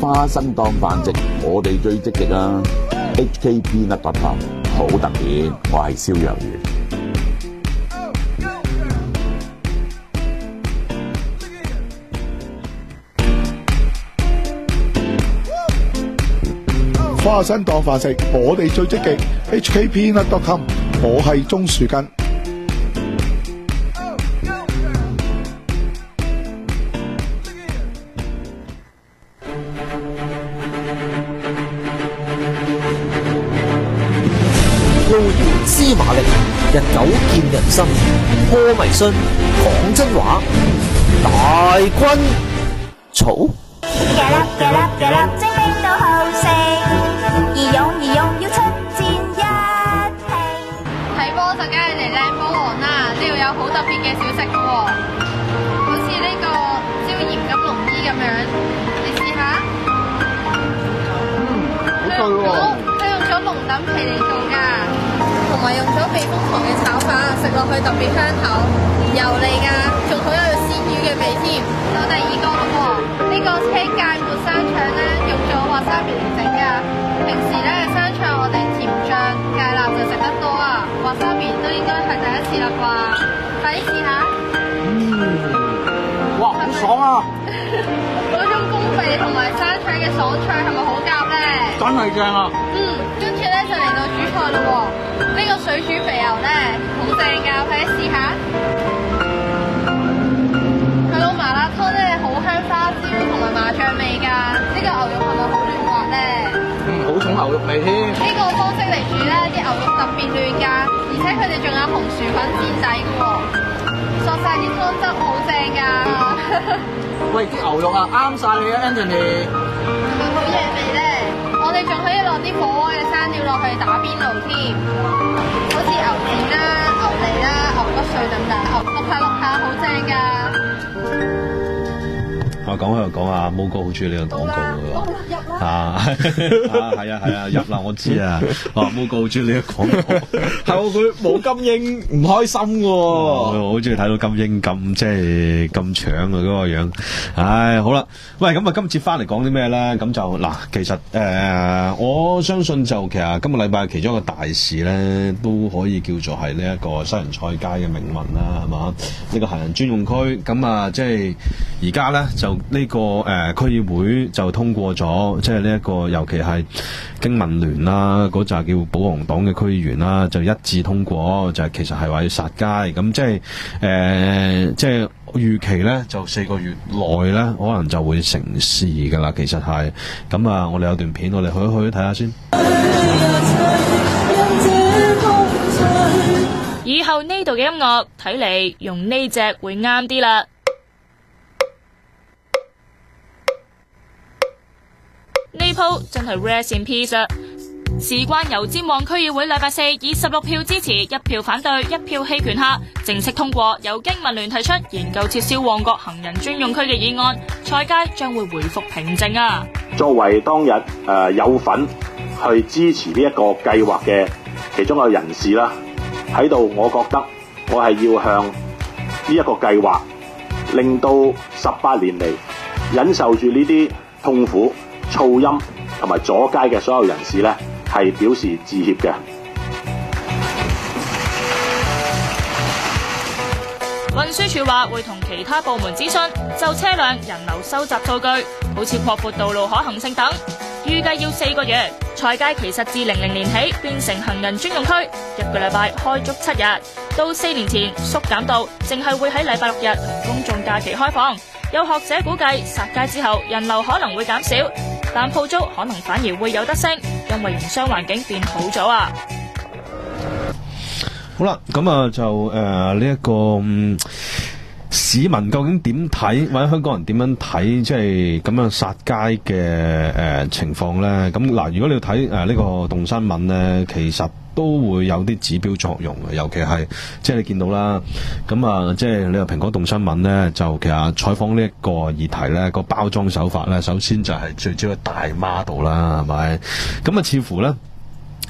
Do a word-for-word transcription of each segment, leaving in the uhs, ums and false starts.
花生當飯食，我哋最積極啊 ！H K Peanut dot com 好特別，我係蕭若元。 花生當飯食，我哋最積極 H K Peanut dot com 我係鍾樹根。 路遙知馬力，日久見人心，破迷信，講真話，大軍草。 嘅粒嘅粒嘅粒，精靈都好勝，義勇義勇要出戰一拼。 睇波就梗係嚟靚波王啦！呢度有好特別嘅小食嘅喎，好似呢個椒鹽金龍衣咁樣，你試下。 嗯，好對喎。 佢用咗龍躉皮嚟做㗎，同埋用咗避風塘嘅炒飯，食落去特別香口，油膩㗎，仲好有鮮魚嘅味添。到第二個咯喎，呢、這個車芥末生腸咧，用咗滑沙皮嚟整㗎。平時咧生腸我哋甜醬芥辣就食得多啊，滑沙皮都應該係第一次啦啩，快啲試下。 嗯，哇，好爽啊！ 嗰種公味同埋生腸嘅爽脆係咪好夾咧？ 真係正啊！ 嗯，跟住咧就嚟到主菜咯喎，呢、這個水煮肥牛咧好正㗎，快啲試下。佢個麻辣湯咧好香花椒同埋麻醬味㗎，呢、這個牛肉係咪好嫩滑咧？ 嗯，好重牛肉味添。 呢個方式嚟煮咧，啲牛肉特別嫩㗎，而且佢哋仲有紅薯粉墊底㗎喎，索晒啲湯汁好正㗎。 喂，啲牛肉啊啱晒你啊 ，Anthony。 係咪好嘢味咧？我哋仲可以落啲火鍋嘅生料落去打邊爐添，好似牛腱啦、牛脷啦、牛骨碎等等，淥下淥下好正㗎。 我講喺度講啊，毛哥好中意呢個廣告嘅喎，啊係啊係啊入啦，我知啊，啊毛哥好中意呢個廣告，係佢冇金英唔開心嘅喎，我好中意睇到金英咁即係咁搶啊嗰個樣，唉好啦，喂咁啊今次翻嚟講啲咩咧？咁就嗱，其實誒、呃、我相信就其實今個禮拜其中一個大事咧，都可以叫做係呢一個西洋菜街嘅命運啦，係嘛？呢、這個行人專用區，咁啊即係而家咧就。呢、這個誒、呃、區議會就通過咗，即係呢一個，尤其係經民聯啦，嗰紮叫保皇黨嘅區議員啦，就一致通過，就係其實係話要殺街，咁即係誒、呃，即係預期咧，就四個月內咧，可能就會成事㗎啦。其實係咁啊，我哋有段片，我哋去一去睇下先。 以後呢度嘅音樂睇嚟用呢隻會啱啲啦。呢鋪真係 rest in peace 啊！事關油尖旺區議會禮拜四以十六票支持、一票反對、一票棄權下，正式通過由經民聯提出研究撤銷旺角行人專用區嘅議案，菜街將會回復平靜啊！ 作為當日誒、呃、有份去支持呢一個計劃嘅其中一個人士啦，喺度我覺得我係要向呢一個計劃，令到十八年嚟忍受住呢啲痛苦、噪音同埋阻街嘅所有人士呢，係表示致歉嘅。 運輸署話會同其他部門諮詢，就車輛人流收集數據，好似擴闊道路可行性等，預計要四個月。菜街其實自零零年起變成行人專用區，一個禮拜開足七日，到四年前縮減到淨係會喺禮拜六日同公眾假期開放。有學者估計殺街之後人流可能會減少，但鋪租可能反而會有得升，因為營商環境變好咗啊！ 好啦，咁啊就誒呢一個、嗯、市民究竟點睇，或者香港人點樣睇，即係咁樣殺街嘅誒、呃、情況咧？咁嗱，如果你要睇誒呢個動新聞咧，其實都會有啲指標作用嘅，尤其係即係你見到啦，咁啊即係你話蘋果動新聞咧，就其實採訪呢一個議題咧，個包裝手法咧，首先就係最主要大媽度啦，係咪？咁啊似乎咧。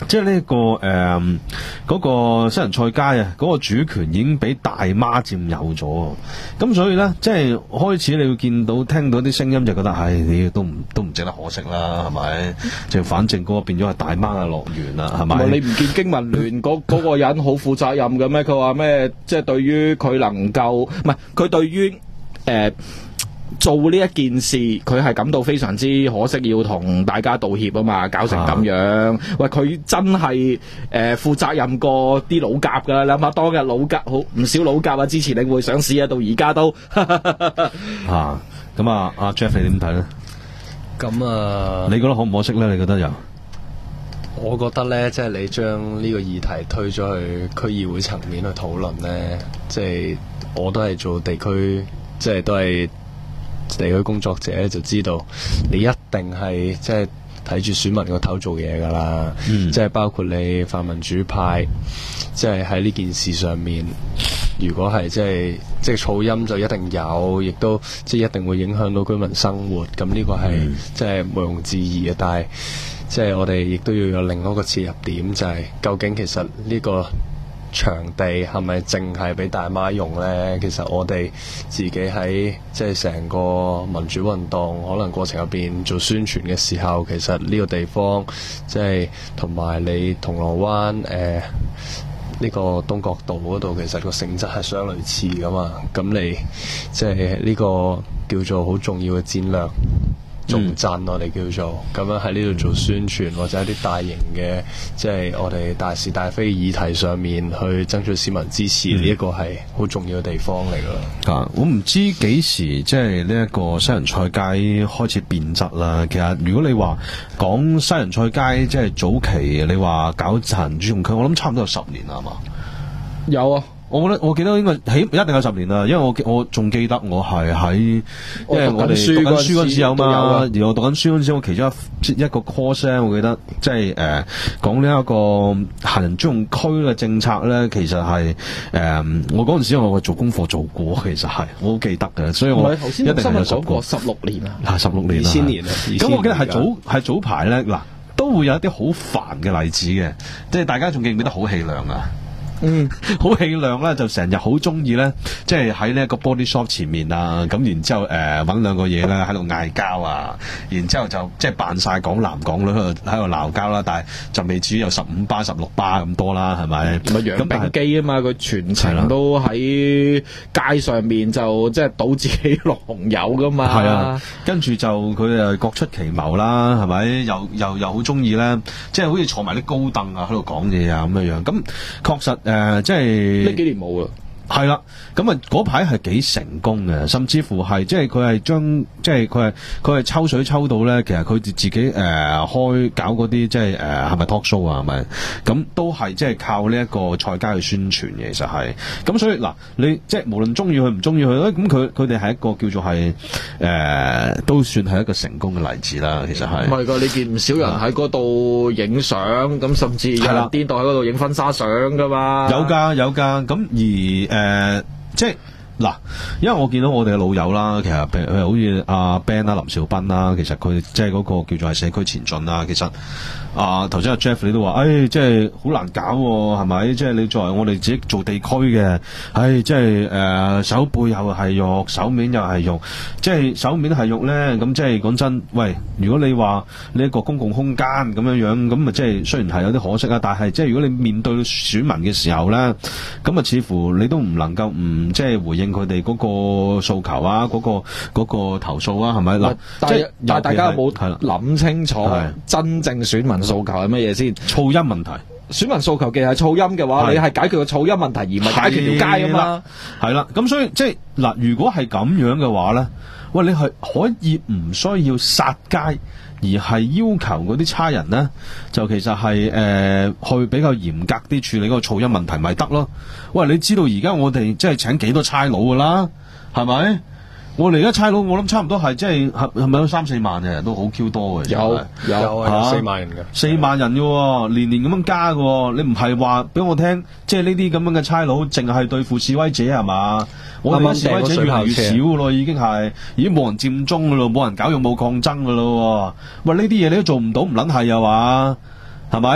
即係呢、這個誒嗰、呃那個西洋菜街啊，嗰、那個主權已經俾大媽佔有咗，咁所以咧，即係開始你會見到聽到啲聲音就覺得，唉，你都唔都唔值得可惜啦，係咪？就反正嗰個變咗係大媽嘅樂園啦，係咪？ 你唔見經民聯嗰嗰個人好負責任嘅咩？佢話咩？即係對於佢能夠，唔係佢對於誒。呃做呢一件事，佢係感到非常之可惜，要同大家道歉啊嘛，搞成咁樣。啊、喂，佢真係誒負責任過啲老甲噶，你諗下當日老甲好唔少老甲啊，支持領匯上市啊，到而家都啊。咁啊，阿 Jeff 你點睇咧？ 咁啊， 你覺得可唔可惜咧？你覺得有？ 我覺得咧，即係你將呢個議題推咗去區議會層面去討論咧，即係我都係做地區，即係都係。地區工作者就知道，你一定係即係睇住選民個頭做嘢噶啦，嗯、即係包括你泛民主派，即係喺呢件事上面，如果係即係即係噪音就一定有，亦都即係一定會影響到居民生活，咁呢個係、嗯、即係毋庸置疑嘅。但係即係我哋亦都要有另一個切入點，就係、是、究竟其實呢個場地係咪淨係俾大媽用呢？其實我哋自己喺即係成個民主運動可能過程入邊做宣傳嘅時候，其實呢個地方即係同埋你銅鑼灣誒呢個東角道嗰度，其實個性質係相類似噶嘛。咁你即係呢個叫做好重要嘅戰略重鎮，我哋叫做咁樣喺呢度做宣傳，或者一啲大型嘅即係我哋大是大非議題上面去爭取市民支持，呢一、嗯、個係好重要嘅地方嚟噶啦。 啊，我唔知幾時即係呢一個西洋菜街開始變質啦。其實如果你話講西洋菜街即係早期，你話搞行人專用區，我諗差唔多有十年啦，係嘛？ 有啊。 我覺得我記得應該起一定有十年啦，因為我我仲記得我係喺，因為我哋讀緊書嗰陣時有嘛，而我讀緊書嗰陣時，我其中一一個 course 咧，我記得即係誒講呢一個行人專用區嘅政策咧，其實係誒、呃、我嗰陣時我做功課做過，其實係我好記得嘅，所以我一定係有講過十六年啊， 係十六年啦， 二千年啊， 咁我記得係早係早排咧，嗱都會有一啲好煩嘅例子嘅，即係大家仲記唔記得好氣量啊？嗯，好氣量咧，就成日好中意咧，即係喺呢一個 body shop 前面啊，咁然之後誒揾兩個嘢咧喺度嗌交啊，然之後就即係扮晒港男港女喺度喺度鬧交啦，但係就未至於有十五巴十六巴咁多啦，係咪？ 咪楊炳基啊嘛，佢全程都喺街上面就即係倒自己落紅油噶嘛。 係啊，跟住就佢誒各出奇謀啦，係咪？又又又好中意咧，即係好似坐埋啲高凳啊喺度講嘢啊咁樣樣。咁確實。誒、呃，即係呢幾年冇啦， 係啦，咁啊嗰排係幾成功嘅，甚至乎係即係佢係將即係佢係佢係抽水抽到咧，其實佢自己誒、呃、開搞嗰啲即係誒係咪 talk show 啊，係咪？咁都係即係靠呢一個菜街去宣傳嘅，其實係。咁所以嗱，你即係無論中意佢唔中意佢咧，咁佢佢哋係一個叫做係誒、呃、都算係一個成功嘅例子啦，其實係。 唔係㗎，你見唔少人喺嗰度影相，咁甚至有人顛倒喺嗰度影婚紗相㗎嘛。 有㗎有㗎，咁而誒。呃即係嗱，因為我見到我哋嘅老友啦，其實譬如好似阿 Ben 啦、林兆斌啦，其實佢即係嗰個叫做係社區前進啦。其實啊，頭先阿 Jeff 你都話，誒、哎，即係好難搞喎，係咪？即係你作為我哋自己做地區嘅，唉、哎，即係誒、呃、手背又係肉，手面又係肉，即係手面係肉咧。咁即係講真，喂，如果你話呢一個公共空間咁樣樣，咁啊即係雖然係有啲可惜啊，但係即係如果你面對選民嘅時候咧，咁啊似乎你都唔能夠唔即係回應佢哋嗰個訴求啊，嗰、嗰個嗰、嗰個投訴啊，係咪嗱？ 即係但係大家有冇諗清楚真正選民訴求係乜嘢先？ 噪音問題， 選民訴求既係噪音嘅話，你係解決個噪音問題，而唔係解決條街啊嘛。 係啦，咁所以即係嗱，如果係咁樣嘅話咧，喂，你係可以唔需要殺街，而係要求嗰啲差人咧，就其實係誒、呃、去比較嚴格啲處理嗰個噪音問題，咪得咯？喂，你知道而家我哋即係請幾多差佬噶啦，係咪？我哋而家差佬，我諗差唔多係即係係係咪有三四萬嘅人都好 Q 多嘅？ 有有啊，四萬人嘅， 四萬人嘅，年年咁樣加嘅。你唔係話俾我聽，即係呢啲咁樣嘅差佬，淨係對付示威者係嘛？我哋示威者越嚟越少嘅咯，已經係已經冇人佔中嘅咯，冇人搞勇武抗爭嘅咯。喂，呢啲嘢你都做唔到，唔撚係啊嘛？係咪？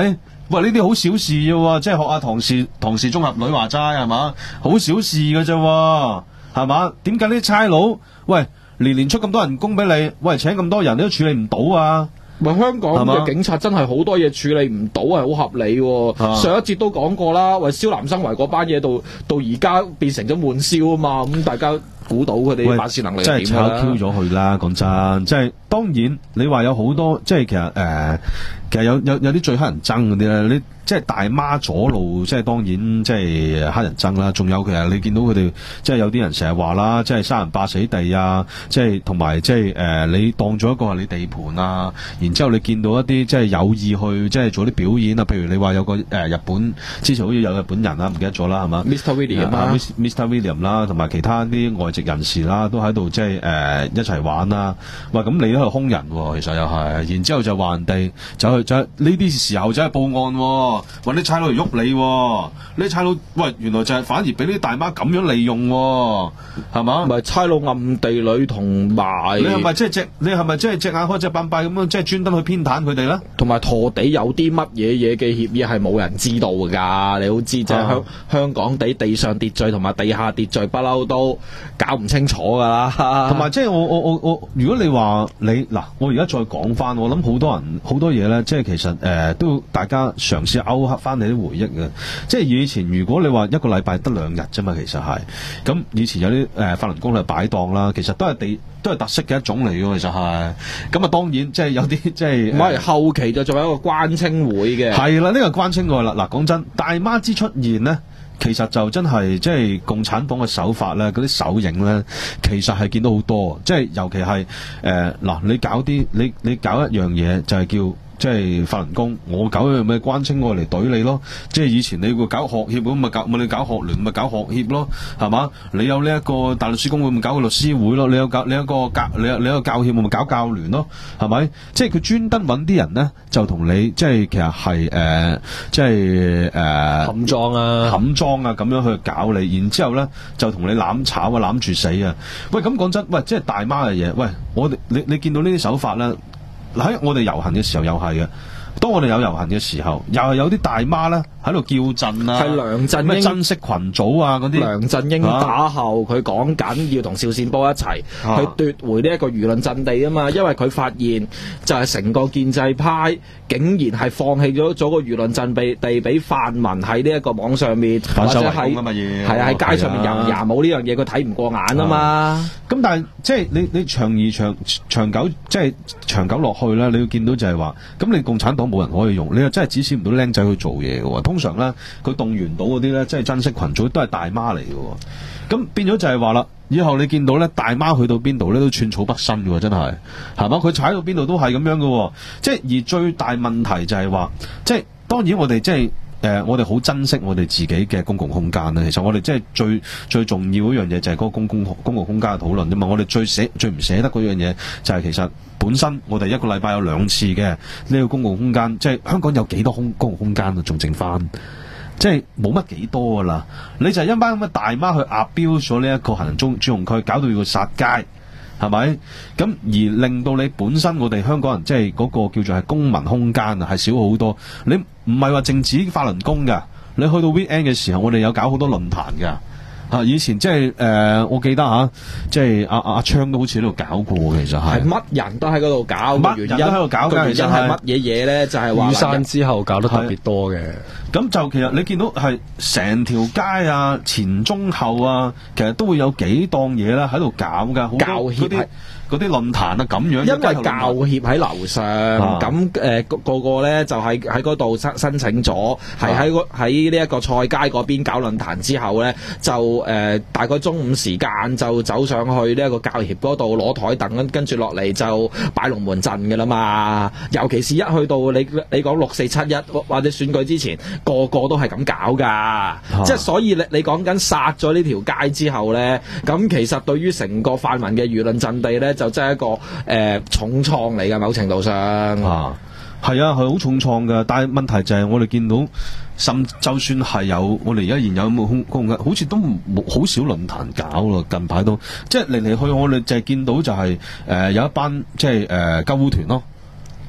喂，呢啲好小事啫喎，即係學下唐氏唐氏綜合女話齋係嘛，好小事㗎啫喎，係嘛？點解呢啲差佬喂年年出咁多人工俾你，喂請咁多人你都處理唔到啊？ 喂，香港嘅警察真係好多嘢處理唔到，係好合理喎。上一節都講過啦，喂，蕭南生圍嗰班嘢到到而家變成咗悶燒啊嘛，咁大家估到佢哋辦事能力真係炒係點啦？ Q 咗佢啦，講真，即係當然你話有好多，即係其實誒、呃，其實有有有啲最乞人憎嗰啲咧，你即係大媽阻路，即係當然即係乞人憎啦。仲有其實你見到佢哋，即係有啲人成日話啦，即係生人霸死地啊，即係同埋即係誒、呃，你當咗一個係你地盤啊，然之後你見到一啲即係有意去即係做啲表演啊，譬如你話有個誒、呃、日本之前好似有日本人啦，唔記得咗啦，係嘛 Mister William 啊啊 Mister William 啦，同埋其他啲外籍人士啦，都喺度即係誒、呃、一齊玩啦。喂，咁你都係兇人喎，其實又係，然之後就話人哋走去走呢啲時候走去報案喎。揾啲差佬嚟喐你喎，呢啲差佬喂原來就係反而俾啲大媽咁樣利用喎，係嘛？ 唔係差佬暗地裏同埋， 你係咪即係隻？你係咪即係隻眼開隻眼閉咁樣，即係專登去偏袒佢哋咧？ 同埋陀地有啲乜嘢嘢嘅協議係冇人知道㗎？你都知就係香香港地地上秩序同埋地下秩序不嬲都搞唔清楚㗎啦。 同埋即係我我我我，如果你話你嗱，我而家再講翻，我諗好多人好多嘢咧，即係其實誒、呃、都要大家嘗試勾刻翻你啲回憶嘅。即係以前如果你話一個禮拜得兩日啫嘛，其實係咁以前有啲誒、呃、法輪功嚟擺檔啦，其實都係地都係特色嘅一種嚟嘅，其實係咁啊。當然即係有啲即係唔係後期就仲有一個關青會嘅， 係啦，呢、這個關青會啦。嗱，講真，大媽之出現呢，其實就真係即係共產黨嘅手法咧，嗰啲手影咧，其實係見到好多，即係尤其係誒嗱，你搞啲你你搞一樣嘢就係叫。即係法輪功，我搞樣咩關青我嚟懟你咯。即係以前你會搞學協咁咪搞，咪你搞學聯咪搞學協咯，係嘛？你有呢一個大律師公會咪搞個律師會咯？你有搞你有個教你有你有個教協咪搞教聯咯？係咪？即係佢專登揾啲人咧，就同你即係其實係誒、呃，即係誒冚裝啊， 冚裝啊咁樣去搞你，然之後咧就同你攬炒啊，攬住死啊！喂，咁講真，喂，即係大媽嘅嘢，喂，我哋你你見到呢啲手法咧？喺我哋遊行嘅時候又係嘅，當我哋有遊行嘅時候，又係有啲大媽咧喺度叫陣啊， 係梁振英咩珍惜群組啊嗰啲。 梁振英打後，佢講緊要同邵善波一齊、啊、去奪回呢一個輿論陣地啊嘛，因為佢發現就係成個建制派竟然係放棄咗咗個輿論陣地地俾泛民喺呢一個網上面，或者係係啊喺街上面人牙冇呢樣嘢，佢睇唔過眼啊嘛。 咁但係即係你你長而長長久即係長久落去咧，你要見到就係話，咁你共產黨冇人可以用，你又真係指使唔到僆仔去做嘢嘅喎。通常咧，佢動員到嗰啲咧，即係珍惜群組都係大媽嚟嘅喎。咁變咗就係話啦，以後你見到咧大媽去到邊度咧都寸草不生嘅喎，真係係嘛？佢踩到邊度都係咁樣嘅喎。即係而最大問題就係話，即係當然我哋即係。誒、呃，我哋好珍惜我哋自己嘅公共空間啦。其實我哋即係最最重要嗰樣嘢就係嗰個公共公共空間嘅討論啫嘛。我哋最捨最唔捨得嗰樣嘢就係其實本身我哋一個禮拜有兩次嘅呢個公共空間，即係香港有幾多空公共空間啊？仲剩翻，即係冇乜幾多噶啦。你就係一班咁嘅大媽去壓標咗呢一個行人專專用區，搞到要殺街。係咪？咁而令到你本身我哋香港人即係嗰個叫做係公民空間啊，係少好多。你唔係話淨止法輪功㗎，你去到 weekend 嘅時候，我哋有搞好多論壇㗎。啊！以前即係誒，我記得嚇，即係阿阿昌都好似喺度搞過，其實係。係乜人都喺嗰度搞， 乜人都喺度搞嘅。 原因係乜嘢嘢咧？就係話雨傘之後搞得特別多嘅。 咁就其實你見到係成條街啊，前中後啊，其實都會有幾檔嘢咧喺度搞㗎。好教協係。 嗰啲論壇啊咁樣， 因為教協喺樓上，咁誒、呃、個個咧就喺喺嗰度申申請咗，係喺個喺呢一個菜街嗰邊搞論壇之後咧，就誒、呃、大概中午時間就走上去呢一個教協嗰度攞台凳，跟住落嚟就擺龍門陣嘅啦嘛。尤其是一去到你你講六四七一或者選舉之前，個個都係咁搞㗎，啊、即係所以你你講緊殺咗呢條街之後咧，咁其實對於成個泛民嘅輿論陣地咧，就真係一個誒、呃、重創嚟嘅，某程度上啊，係啊，係好重創嘅。但係問題就係我哋見到，甚就算係有我哋而家現有冇空空間，好似都冇好少論壇搞咯。近排都即係嚟嚟去去，我哋就係見到就係、是、誒、呃、有一班即係誒救護團咯。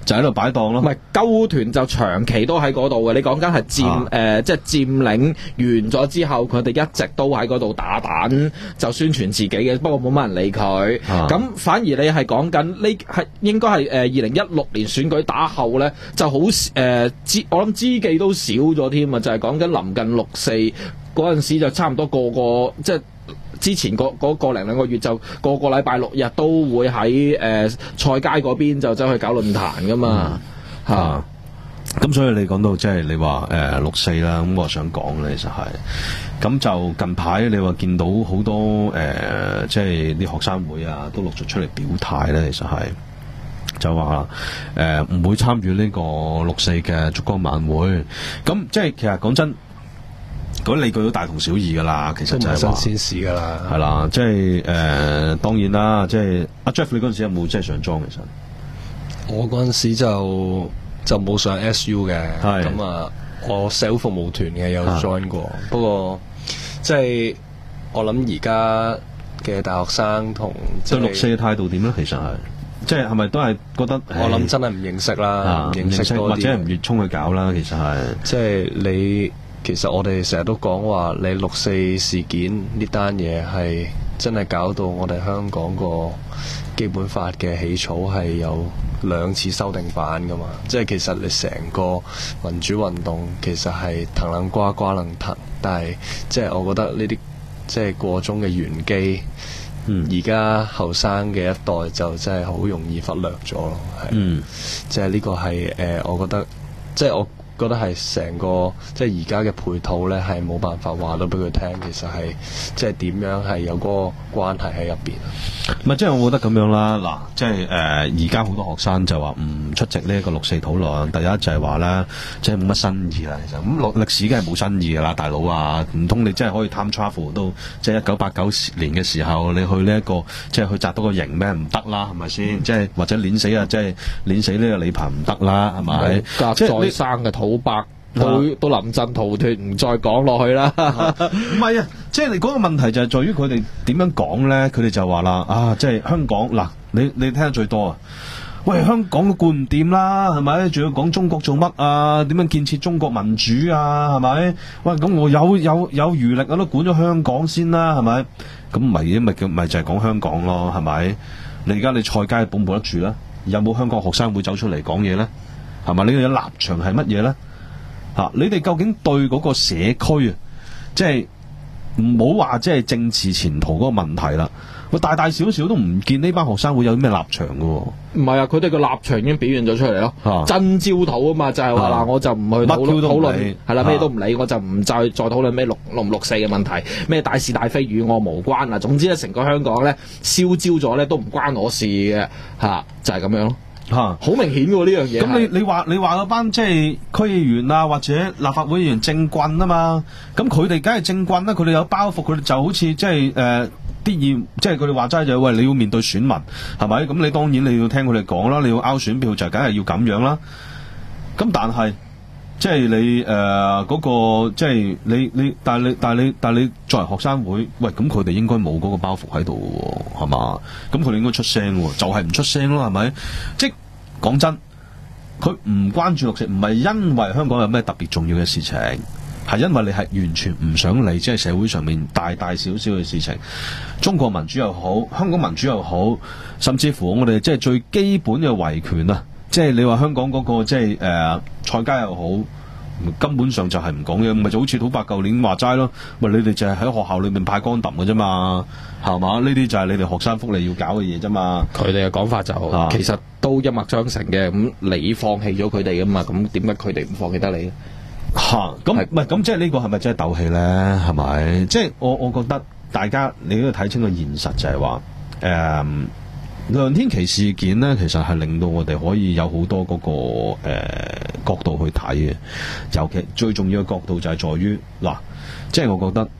就喺度擺檔咯。 唔係鳩團就長期都喺嗰度嘅。你講緊係佔誒、 啊呃，即係佔領完咗之後，佢哋一直都喺嗰度打蛋，就宣傳自己嘅。不過冇乜人理佢。咁、 啊、 反而你係講緊呢係應該係誒二零一六年選舉打後咧，就好誒、呃、知我諗知己都少咗添啊！就係講緊臨近六四嗰陣時，就差唔多個個即係。之前嗰嗰個零兩個月就個個禮拜六日都會喺誒、呃、菜街嗰邊就走去搞論壇噶嘛嚇，咁、 嗯啊、所以你講到即係你話誒、呃、六四啦，咁我想講咧，其實係咁就近排你話見到好多誒、呃、即係啲學生會啊，都陸續出嚟表態咧，其實係就話誒唔會參與呢個六四嘅燭光晚會，咁即係其實講真。嗰啲理據都大同小異噶啦，其實就係話新鮮事噶啦， 係啦，即係誒、呃，當然啦，即係阿 Jeff，你嗰陣時有冇即係上莊？其實我嗰陣時就就冇上 S U 嘅，咁啊，我社會服務團嘅有 join 過，不過即係我諗而家嘅大學生同對六四嘅態度點咧？其實係即係係咪都係覺得我諗真係唔認識啦，唔認識多啲， 或者係唔熱衷去搞啦？其實係即係你。其實我哋成日都講話，你六四事件呢單嘢係真係搞到我哋香港個基本法嘅起草係有兩次修訂版噶嘛。即係其實你成個民主運動其實係騰楞瓜瓜楞騰，但係即係我覺得呢啲即係個中嘅玄機，而家後生嘅一代就真係好容易忽略咗咯。係， 嗯， 即係呢個係誒、呃，我覺得即係我。覺得係成個即係而家嘅配套咧，係冇辦法話到俾佢聽，其實係即係點樣係有嗰個關係喺入邊。 唔係，即係我覺得咁樣啦。嗱，即係誒而家好多學生就話唔出席呢一個六四討論。第一就係話咧，即係冇乜新意啦。其實咁歷歷史梗係冇新意噶啦，大佬啊，唔通你真係可以 time travel 到即係一九八九年嘅時候，你去呢、這、一個即係去擲到個營咩？唔得啦，係咪先？嗯、即係或者碾死啊，即係碾死呢個李鵬唔得啦，係咪？ 即係再生嘅土白。都都臨陣逃脫，唔再講落去啦。 唔係啊，即係你嗰個問題就係在於佢哋點樣講咧？佢哋就話啦，啊，即係香港嗱，你你聽得最多啊。喂，香港都管唔掂啦，係咪？仲要講中國做乜啊？點樣建設中國民主啊？係咪？喂，咁我有有有餘力我都管咗香港先啦，係咪？咁咪咪叫咪就係講香港咯，係咪？你而家你菜街保唔保得住咧？有冇香港學生會走出嚟講嘢咧？係咪？你哋嘅立場係乜嘢咧？啊！你哋究竟對嗰個社區啊，即係唔好話即係政治前途嗰個問題啦。我大大小小都唔見呢班學生會有啲咩立場嘅喎。 唔係啊，佢哋個立場已經表現咗出嚟咯。 啊、 真焦土啊嘛，就係話嗱，我就唔去討論討論，係啦，咩都唔理，我就唔再再討論咩六六唔六四嘅問題，咩大是大非與我無關啊。總之咧，成個香港咧燒焦咗咧，都唔關我事嘅嚇、啊，就係、是、咁樣咯。 嚇， 好明顯喎呢樣嘢。 咁你你話你話嗰班即係區議員啊，或者立法會議員政棍啊嘛，咁佢哋梗係政棍啦，佢哋有包袱，佢哋就好似即係誒啲議，即係佢哋話齋就係喂，你要面對選民係咪？咁你當然你要聽佢哋講啦，你要拗選票就梗係要咁樣啦。咁但係即係你誒嗰、呃嗰個即係你你，但係你但係你但係你作為學生會，喂咁佢哋應該冇嗰個包袱喺度喎，係嘛？咁佢哋應該出聲喎，就係、是、唔出聲咯，係咪？即係講真，佢唔關注六四，唔係因為香港有咩特別重要嘅事情，係因為你係完全唔想理，即係社會上面大大小小嘅事情，中國民主又好，香港民主又好，甚至乎我哋即係最基本嘅維權啊！即係你話香港嗰、嗰個即係誒菜街又好，根本上就係唔講嘢，咪就好似土伯舊年話齋咯。喂，你哋就係喺學校裏面派光揼嘅啫嘛，係嘛？呢啲就係你哋學生福利要搞嘅嘢啫嘛。 佢哋嘅講法就、啊、其實都一脈相承嘅。咁你放棄咗佢哋噶嘛？咁點解佢哋唔放棄得你？ 嚇、啊，咁唔係咁即係呢個係咪真係鬥氣咧？係咪？即係我我覺得大家你都要睇清個現實就，就係話誒。梁天琦事件呢，其實係令到我哋可以有好多嗰、那個誒、呃、角度去睇嘅，尤其最重要嘅角度就係在於嗱，即係我覺得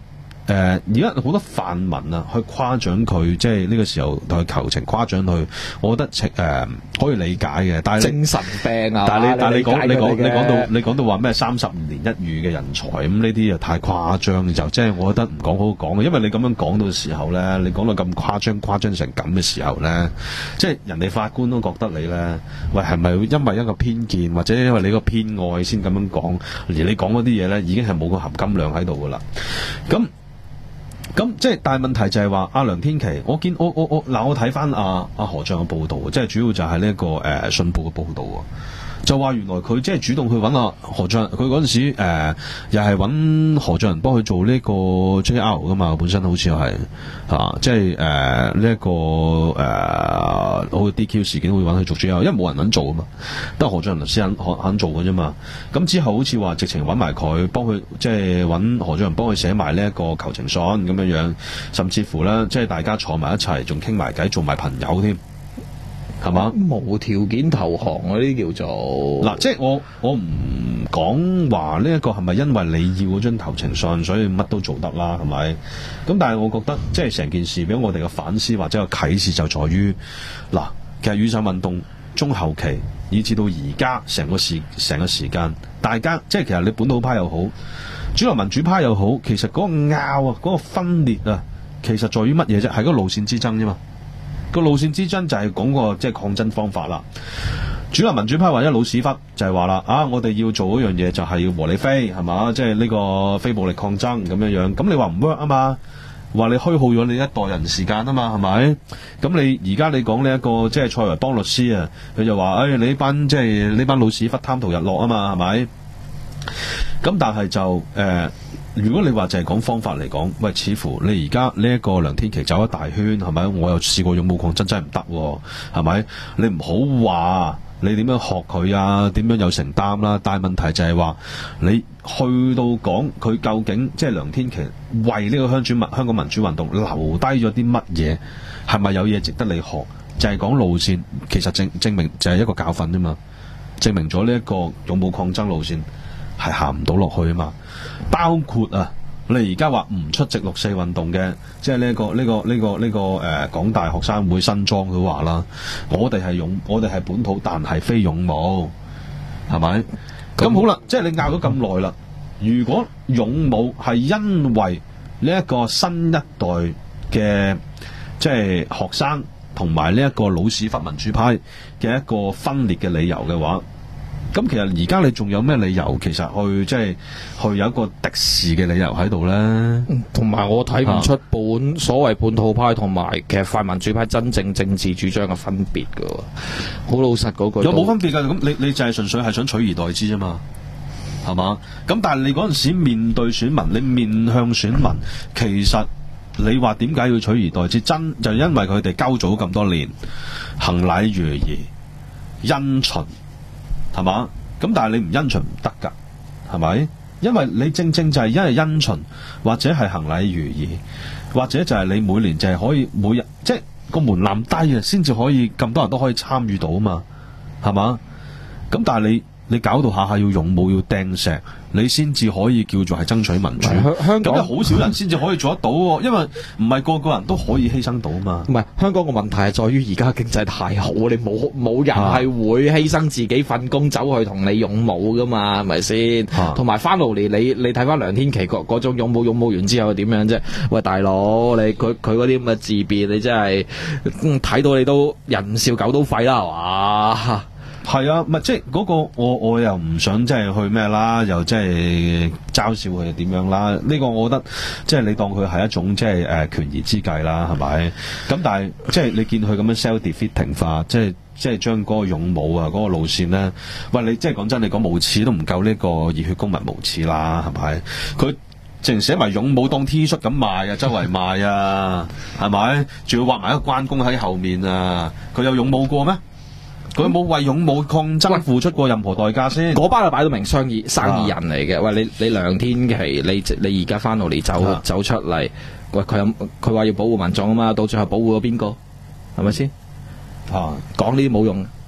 誒而家好多泛民啊，去誇獎佢，即係呢個時候同佢求情誇獎佢，我覺得誒、呃、可以理解嘅。但係精神病啊！ 但係你但係你講你講你講到到你講到話咩三十年一遇嘅人才咁，呢啲又太誇張，就即係我覺得唔講好講嘅，因為你咁樣講到時候咧，你講到咁誇張誇張成咁嘅時候咧，即係人哋法官都覺得你咧，喂係咪因為一個偏見或者因為你個偏愛先咁樣講，而你講嗰啲嘢咧已經係冇個含金量喺度噶啦，咁。咁即係，但係問題就係話阿梁天琦，我見我我我嗱，我睇翻阿阿何將嘅報道，即係主要就係呢一個誒、呃、信報嘅報道啊，就話原來佢即係主動去揾阿何將，佢嗰陣時誒、呃、又係揾何將人幫佢做呢個 J R 噶嘛，本身好似係啊，即係誒呢一個誒好似 D Q 事件會揾佢做 J R，因為冇人肯做啊嘛，得何將人先肯肯做嘅啫嘛。咁之後好似話直情揾埋佢幫佢，即係揾何將人幫佢寫埋呢一個求情信咁樣樣，甚至乎咧即係大家坐埋一齊，仲傾埋偈，做埋朋友添。係嘛？ 無條件投降嗰啲叫做嗱，即係我我唔講話呢一個係咪因為你要嗰張求情信，所以乜都做得啦，係咪？咁但係我覺得即係成件事俾我哋嘅反思或者個啟示就在於嗱，其實雨傘運動中後期以至到而家成個時成個時間，大家即係其實你本土派又好，主流民主派又好，其實嗰個拗啊，嗰個分裂啊，其實在於乜嘢啫？係嗰個路線之爭啫嘛。個路線之爭就係講個即係抗爭方法啦。主流民主派或者老屎忽就係話啦，啊我哋要做嗰樣嘢就係要和理非係嘛，即係呢個非暴力抗爭咁樣樣。咁你話唔 work 啊嘛？話你虛耗咗你一代人時間啊嘛，係咪？咁你而家你講呢一個即係蔡維邦律師啊，佢就話誒、哎、你呢班即係呢班老屎忽貪圖日落啊嘛，係咪？咁但係就誒。呃如果你話就係講方法嚟講，喂，似乎你而家呢一個梁天琦走一大圈，係咪？我又試過勇武抗爭真係唔得，係咪？你唔好話你點樣學佢啊，點樣有承擔啦。但係問題就係話，你去到講佢究竟即係梁天琦為呢個香主民香港民主運動留低咗啲乜嘢，係咪有嘢值得你學？就係、是、講路線，其實證證明就係一個教訓啫嘛，證明咗呢一個勇武抗爭路線係行唔到落去啊嘛。包括啊，你而家話唔出席六四運動嘅，即係呢、這個呢、這個呢、這個呢、這個誒、呃、港大學生會新莊佢話啦，我哋係勇，我哋係本土，但係非勇武，係咪？咁好啦，即係你拗咗咁耐啦。如果勇武係因為呢一個新一代嘅即係學生同埋呢一個老屎忽民主派嘅一個分裂嘅理由嘅話，咁其實而家你仲有咩理由其實去即係去有一個敵視嘅理由喺度咧？ 同埋我睇唔出本、啊、所謂本土派同埋其實泛民主派真正政治主張嘅分別㗎喎。好老實嗰句， 有冇分別㗎？咁你你就係純粹係想取而代之啫嘛，係嘛？咁但係你嗰陣時面對選民，你面向選民，其實你話點解要取而代之？真就因為佢哋交咗咁多年，行禮如儀，因循。係嘛？咁但係你唔因循唔得㗎，係咪？因為你正正就係因為因循，或者係行禮如儀，或者就係你每年就係可以每日即係個門檻低啊，先至可以咁多人都可以參與到啊嘛，係嘛？咁但係你你搞到下下要勇武要掟石，你先至可以叫做係爭取民主。香港好少人先至可以做得到喎，因為唔係個個人都可以犧牲到啊嘛。 唔係香港個問題係在於而家經濟太好，你冇冇人係會犧牲自己份工走去同你勇武噶嘛？係咪先？同埋翻到嚟你你睇翻梁天琦嗰嗰種勇武勇武完之後點樣啫？喂大佬，你佢佢嗰啲咁嘅自辯，你真係睇到你都人唔笑狗都吠啦，係嘛？ 係啊，咪即係嗰個我我又唔想即係去咩啦，又即係嘲笑佢點樣啦？呢、這個我覺得即係你當佢係一種即係誒權宜之計啦，係咪？咁但係即係你見佢咁樣 self-defeating 化，即係即係將嗰個勇武啊嗰、那個路線咧，喂你即係講真，你講無恥都唔夠呢個熱血公民無恥啦，係咪？佢淨寫埋勇武當 T 恤咁賣啊，周圍賣啊，係咪？仲要畫埋一個關公喺後面啊，佢有勇武過咩？佢冇為勇武抗爭付出過任何代價先， 嗰班係擺到明生意生意人嚟嘅。喂，你你梁天琦，你你而家翻到嚟走、啊、走出嚟，喂佢有佢話要保護民眾啊嘛，到最後保護咗邊個？係咪先？啊，講呢啲冇用。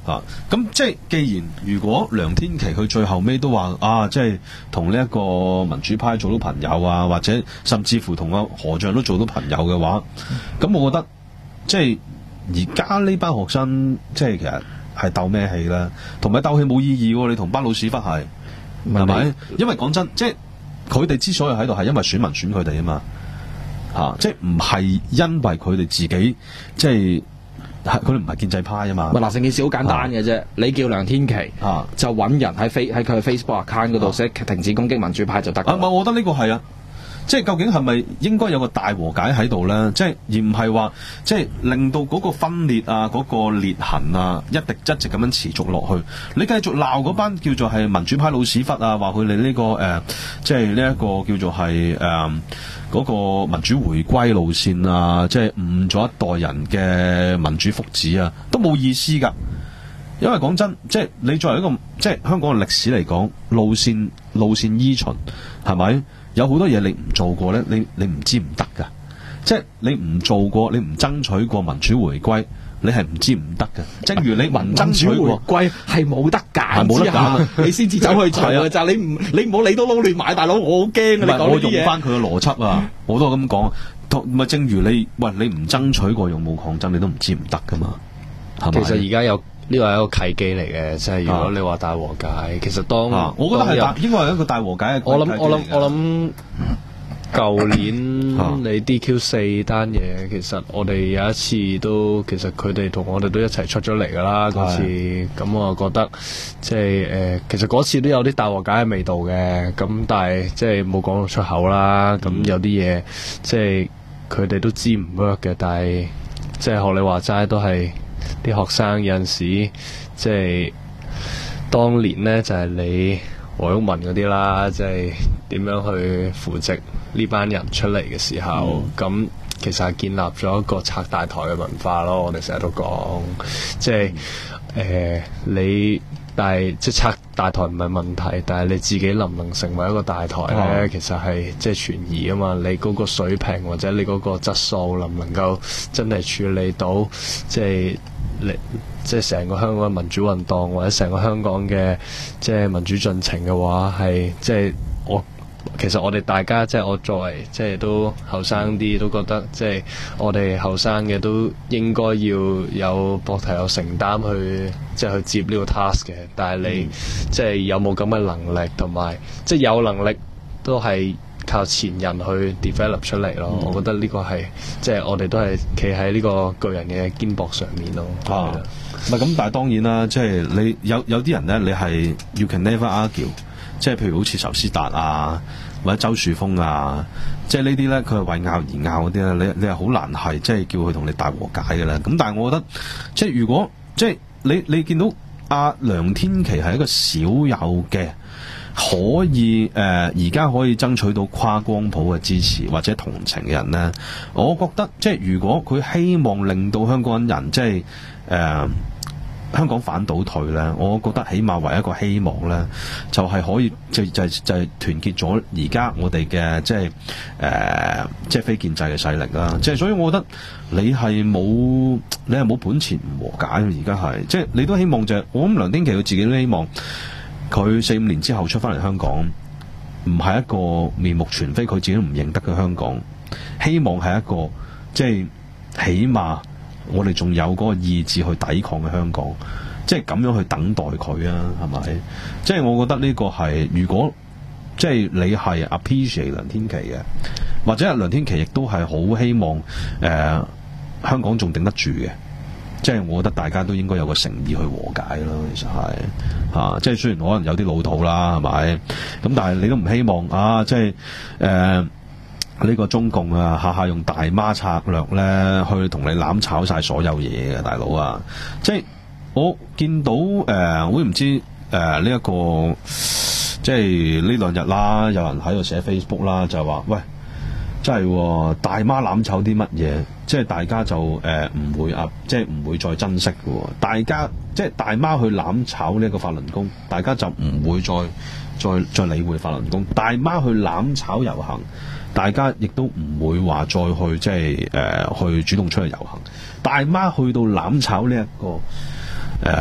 啊，咁即係既然如果梁天琦佢最後尾都話啊，即係同呢一個民主派做到朋友啊，或者甚至乎同阿何將都做到朋友嘅話，咁、嗯、我覺得即係而家呢班學生即係其實係鬥咩氣啦，同埋鬥氣冇意義喎，你同班老屎忽係係咪？因為講真，即係佢哋之所以喺度係因為選民選佢哋啊嘛，嚇、啊，即係唔係因為佢哋自己即係。佢哋唔係建制派啊嘛。 嗱，成件事好簡單嘅啫、啊。你叫梁天琦啊， 就揾人喺飛喺佢嘅 Facebook account 嗰度寫停止攻擊民主派就得。 啊，我覺得呢個係啊，即係究竟係咪應該有個大和解喺度咧？即係而唔係話即係令到嗰個分裂啊、嗰、嗰個裂痕啊，一直一直咁樣持續落去。你繼續鬧嗰班叫做係民主派老屎忽啊，話佢哋呢個誒、呃，即係呢一個叫做係誒。呃嗰、那個民主回歸路線啊，即係誤咗一代人嘅民主福祉啊，都冇意思㗎。因為講真，即係你作為一個即係香港嘅歷史嚟講，路線路線依循係咪？有好多嘢你唔做過咧，你你唔知唔得㗎。即係你唔做過，你唔爭取過民主回歸，你係唔知唔得嘅。正如你唔爭取過回歸係冇得揀， 冇得揀， 你先至走去做嘅咋。你唔你唔好理到撈亂買，大佬我好驚啊！你講我用翻佢嘅邏輯啊，我都係咁講。咪正如你喂你唔爭取過勇武抗爭，你都唔知唔得噶嘛。係咪？ 其實而家有呢個係一個契機嚟嘅，即係如果你話大和解，啊、其實當、 啊、我覺得係大應該係一個大和解嘅。 我諗我諗我諗。舊年你 D Q 四單嘢，其實我哋有一次都，其實佢哋同我哋都一齊出咗嚟噶啦嗰次，咁我覺得即係誒，其實嗰次都有啲大和解嘅味道嘅，咁但係即係冇講到出口啦，咁有啲嘢即係佢哋都知唔 work 嘅，但係即係學你話齋都係啲學生有陣時即係當年呢就係你黃毓民嗰啲啦，即係點樣去扶植呢班人出嚟嘅時候，咁、嗯、其實係建立咗一個拆大台嘅文化咯。我哋成日都講，即係誒、呃、你，但係即係拆大台唔係問題，但係你自己能唔能成為一個大台咧、嗯？其實係即係存疑啊嘛。你嗰個水平或者你嗰個質素能唔能夠真係處理到，即係你即係成個香港嘅民主運動或者成個香港嘅即係民主進程嘅話，係即係我。其實我哋大家即係我作為即係都後生啲，都覺得即係我哋後生嘅都應該要有膊頭有承擔去即係去接呢個 task 嘅。但係你、嗯、即係有冇咁嘅能力，同埋即係有能力都係靠前人去 develop 出嚟咯、嗯。我覺得呢個係即係我哋都係企喺呢個巨人嘅肩膊上面咯。 啊，唔係咁，但係當然啦，即係你有有啲人咧，你係 you can never argue。即係譬如好似仇思達啊，或者周樹峰啊，即係呢啲咧，佢係為拗而拗嗰啲咧，你你係好難係即係叫佢同你大和解嘅啦。咁但係我覺得，即係如果即係你你見到阿梁天琦係一個少有嘅可以誒而家可以爭取到跨光譜嘅支持或者同情嘅人咧，我覺得即係如果佢希望令到香港人即係誒。呃香港反倒退咧，我覺得起碼為一個希望咧，就係、是、可以就就就係團結咗而家我哋嘅即係誒、呃、即係非建制嘅勢力啦。即係所以，我覺得你係冇你係冇本錢唔和解。而家係即係你都希望就係、是、我諗梁天琦佢自己都希望佢四五年之後出翻嚟香港，唔係一個面目全非，佢自己都唔認得嘅香港。希望係一個即係起碼。我哋仲有嗰個意志去抵抗嘅香港，即係咁樣去等待佢啊，係咪？即係我覺得呢個係，如果即係你係 appreciate 梁天琦嘅，或者係梁天琦亦都係好希望誒、呃、香港仲頂得住嘅，即係我覺得大家都應該有個誠意去和解咯。其實係嚇、啊，即係雖然可能有啲老土啦，係咪？咁但係你都唔希望啊，即係誒。呃呢個中共啊，下下用大媽策略咧，去同你攬炒晒所有嘢嘅大佬啊！即係我見到誒，我唔知誒呢一個即係呢兩日啦，有人喺度寫 Facebook 啦，就係話喂，真係大媽攬炒啲乜嘢？即係大家就誒唔、呃、會啊，即係唔會再珍惜嘅。大家即係大媽去攬炒呢一個法輪功，大家就唔會再再再理會法輪功。大媽去攬炒遊行。大家亦都唔會話再去即係誒、呃、去主動出去遊行。大媽去到攬炒呢、這、一個誒、呃、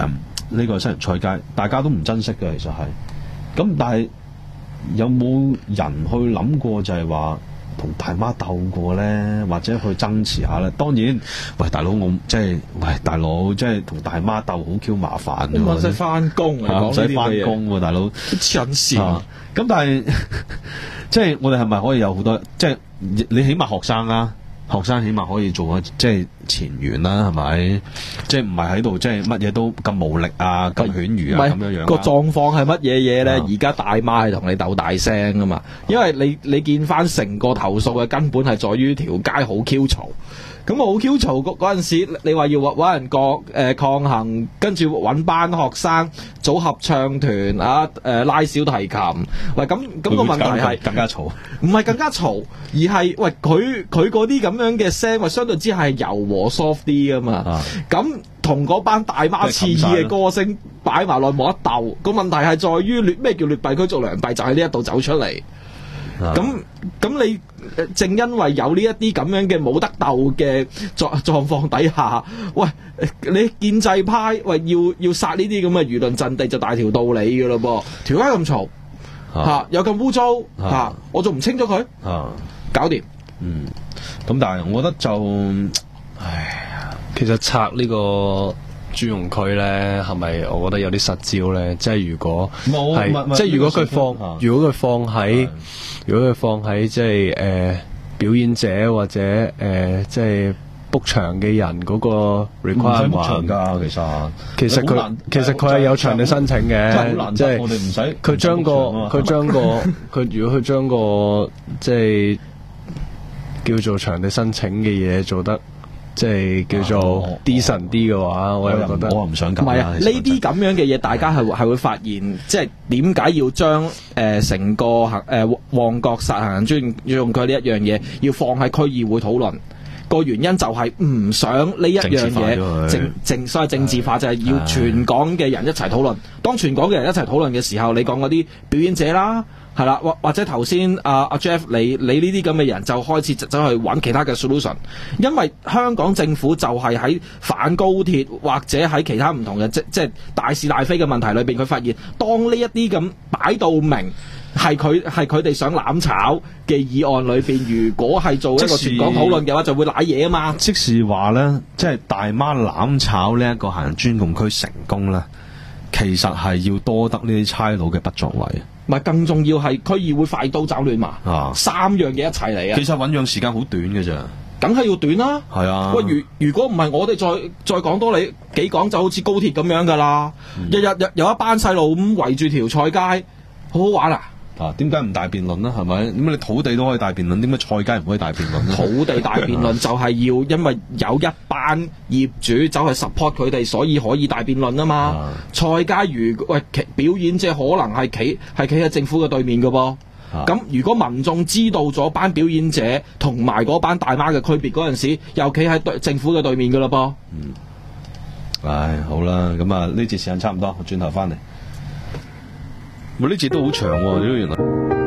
呢個西洋菜街，大家都唔珍惜嘅，其實係。咁但係有冇人去諗過就係話同大媽鬥過咧，或者去爭持下咧？當然，喂大佬我即係喂大佬，即係同大媽鬥好 Q 麻煩㗎喎， 唔使翻工啊， 唔使翻工喎，大佬黐線。 咁但係即係我哋係咪可以有好多即係你起碼學生啊？學生起碼可以做即係前緣啦，係咪？即係唔係喺度即係乜嘢都咁無力啊，咁犬儒啊咁樣樣。 個狀況係乜嘢嘢咧？而家大媽係同你鬥大聲噶嘛，因為你你見翻成個投訴嘅根本係在於條街好 Q 嘈。咁我好 Q 嘈嗰嗰陣時，你話要揾人抗誒、呃、抗衡，跟住揾班學生組合唱團啊，誒、呃、拉小提琴。喂，咁咁、個問題係更加嘈， 唔係更加嘈，而係喂佢佢嗰啲咁樣嘅聲，喂相對之係柔和 soft 啲噶嘛。咁同嗰班大媽刺耳嘅歌聲擺埋落冇得鬥。個問題係在於劣咩叫劣幣驅逐良幣，就喺呢一度走出嚟。咁咁你正因為有呢一啲咁樣嘅冇得鬥嘅狀狀況底下，喂你建制派喂要要殺呢啲咁嘅輿論陣地就大條道理㗎咯噃，條街咁嘈嚇，有咁污糟嚇，我仲唔清咗佢啊？ 搞掂。 嗯，咁但係我覺得就，唉， 其實拆呢個專用區咧，係咪我覺得有啲實招咧？即係如果係，即係如果佢放，如果佢放喺，如果佢放喺即係誒表演者或者誒、呃、即係 book 場嘅人嗰個 requirement 唔使 book 場㗎，其實其實佢其實佢係有場地申請嘅，即係我哋唔使佢將個佢將個佢如果佢將個即係叫做場地申請嘅嘢做得。即係叫做 decent 啲嘅話，我又覺得我唔想咁。 唔係啊，呢啲咁樣嘅嘢，大家係係會發現，即係點解要將誒成個行誒旺角殺行人專用區呢一樣嘢，要放喺區議會討論？個原因就係唔想呢一樣嘢政政所謂政治化，就係要全港嘅人一齊討論。當全港嘅人一齊討論嘅時候，你講嗰啲表演者啦。係啦，或或者頭先阿阿 Jeff 你你呢啲咁嘅人就開始走去揾其他嘅 solution， 因為香港政府就係喺反高鐵或者喺其他唔同嘅即即係大是大非嘅問題裏邊，佢發現當呢一啲咁擺到明係佢係佢哋想攬炒嘅議案裏邊，如果係做一個全港討論嘅話，就會瀨嘢啊嘛。 即是話咧，即係大媽攬炒呢一個行人專用區成功咧，其實係要多得呢啲差佬嘅不作為。 唔係，更重要係區議會快刀斬亂麻，啊、三樣嘢一齊嚟啊！ 其實醞釀時間好短嘅咋， 梗係要短啦。 係啊， 喂，如如果唔係我哋再再講多你幾講，就好似高鐵咁樣噶啦，嗯、日日日有一班細路咁圍住條菜街，好好玩啊！ 啊，點解唔大辯論呢？係咪？點解你土地都可以大辯論，點解菜街唔可以大辯論呢？ 土地大辯論就係要因為有一班業主走去 support 佢哋，所以可以大辯論啊嘛。啊菜街如喂表演者可能係企係企喺政府嘅對面嘅噃。咁、啊、如果民眾知道咗班表演者同埋嗰班大媽嘅區別嗰陣時，又企喺對政府嘅對面嘅啦噃。 嗯。唉，好啦，咁啊呢節時間差唔多，我轉頭翻嚟。我呢節都好長喎，原來。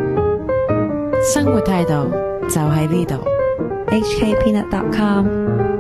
生活態度就喺呢度。H K Peanut dot com